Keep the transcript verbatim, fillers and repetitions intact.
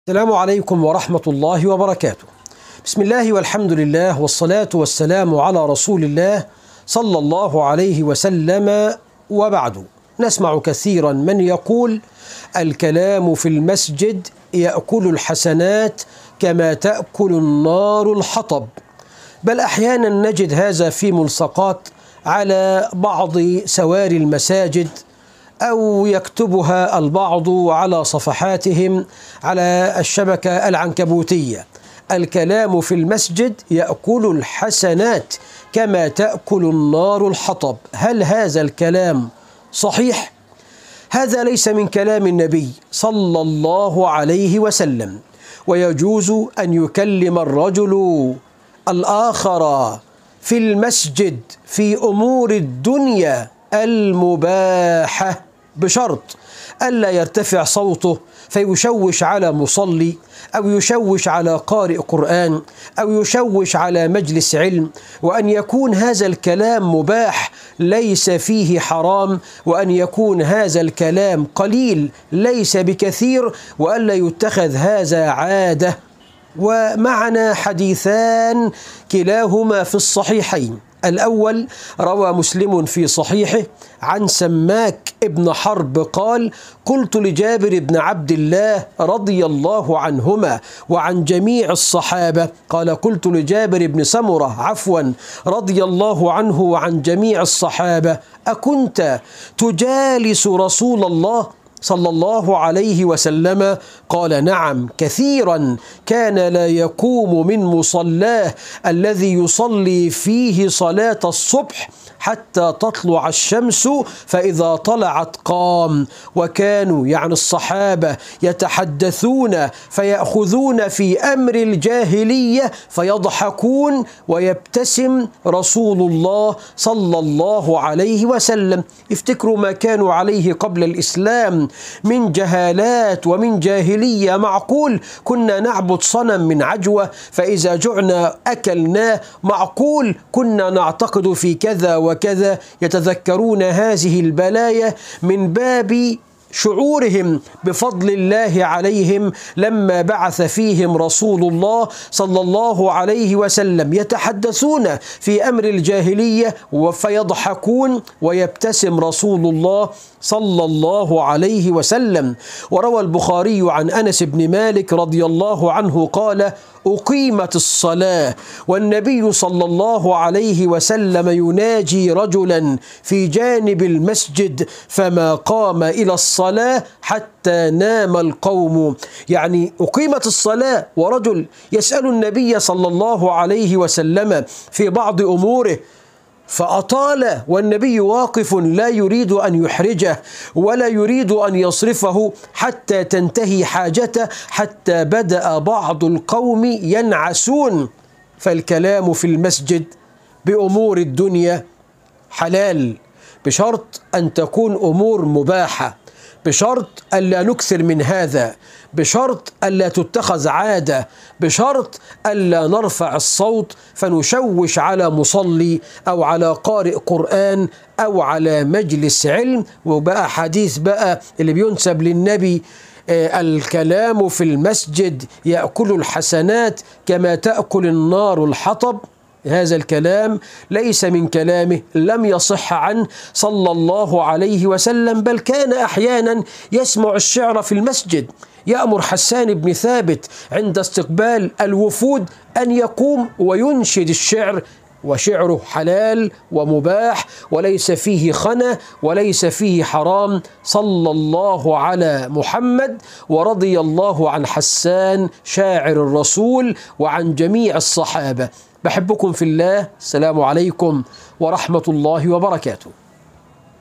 السلام عليكم ورحمة الله وبركاته. بسم الله والحمد لله والصلاة والسلام على رسول الله صلى الله عليه وسلم، وبعد. نسمع كثيرا من يقول: الكلام في المسجد يأكل الحسنات كما تأكل النار الحطب. بل أحيانا نجد هذا في ملصقات على بعض سواري المساجد، أو يكتبها البعض على صفحاتهم على الشبكة العنكبوتية: الكلام في المسجد يأكل الحسنات كما تأكل النار الحطب. هل هذا الكلام صحيح؟ هذا ليس من كلام النبي صلى الله عليه وسلم، ويجوز أن يكلم الرجل الآخر في المسجد في أمور الدنيا المباحة، بشرط ألا يرتفع صوته فيشوش على مصلي، أو يشوش على قارئ قرآن، أو يشوش على مجلس علم، وأن يكون هذا الكلام مباح ليس فيه حرام، وأن يكون هذا الكلام قليل ليس بكثير، وألا يتخذ هذا عادة. ومعنا حديثان كلاهما في الصحيحين. الأول روى مسلم في صحيحه عن سماك ابن حرب قال: قلت لجابر بن عبد الله رضي الله عنهما وعن جميع الصحابة، قال قلت لجابر بن سمرة عفوا رضي الله عنه وعن جميع الصحابة: أكنت تجالس رسول الله صلى الله عليه وسلم؟ قال: نعم كثيرا، كان لا يقوم من مصلاه الذي يصلي فيه صلاة الصبح حتى تطلع الشمس، فإذا طلعت قام. وكانوا يعني الصحابة يتحدثون فيأخذون في أمر الجاهلية فيضحكون، ويبتسم رسول الله صلى الله عليه وسلم. افتكروا ما كانوا عليه قبل الإسلام من جهالات ومن جاهلية. معقول كنا نعبد صنم من عجوة فإذا جعنا أكلناه؟ معقول كنا نعتقد في كذا وكذا؟ يتذكرون هذه البلايا من باب شعورهم بفضل الله عليهم لما بعث فيهم رسول الله صلى الله عليه وسلم. يتحدثون في أمر الجاهلية فيضحكون، ويبتسم رسول الله صلى الله عليه وسلم. وروى البخاري عن أنس بن مالك رضي الله عنه قال: أقيمت الصلاة والنبي صلى الله عليه وسلم يناجي رجلا في جانب المسجد فما قام إلى الصلاة حتى نام القوم. يعني أقيمت الصلاة ورجل يسأل النبي صلى الله عليه وسلم في بعض أموره فأطال، والنبي واقف لا يريد أن يحرجه ولا يريد أن يصرفه حتى تنتهي حاجته، حتى بدأ بعض القوم ينعسون. فالكلام في المسجد بأمور الدنيا حلال، بشرط أن تكون أمور مباحة، بشرط ألا نكثر من هذا، بشرط ألا تتخذ عادة، بشرط ألا نرفع الصوت فنشوش على مصلي أو على قارئ قرآن أو على مجلس علم. وبقى حديث بقى اللي بينسب للنبي: آه الكلام في المسجد يأكل الحسنات كما تأكل النار الحطب. هذا الكلام ليس من كلامه، لم يصح عنه صلى الله عليه وسلم، بل كان أحيانا يسمع الشعر في المسجد. يأمر حسان بن ثابت عند استقبال الوفود أن يقوم وينشد الشعر، وشعره حلال ومباح وليس فيه خنا وليس فيه حرام. صلى الله على محمد، ورضي الله عن حسان شاعر الرسول وعن جميع الصحابة. بحبكم في الله. السلام عليكم ورحمة الله وبركاته.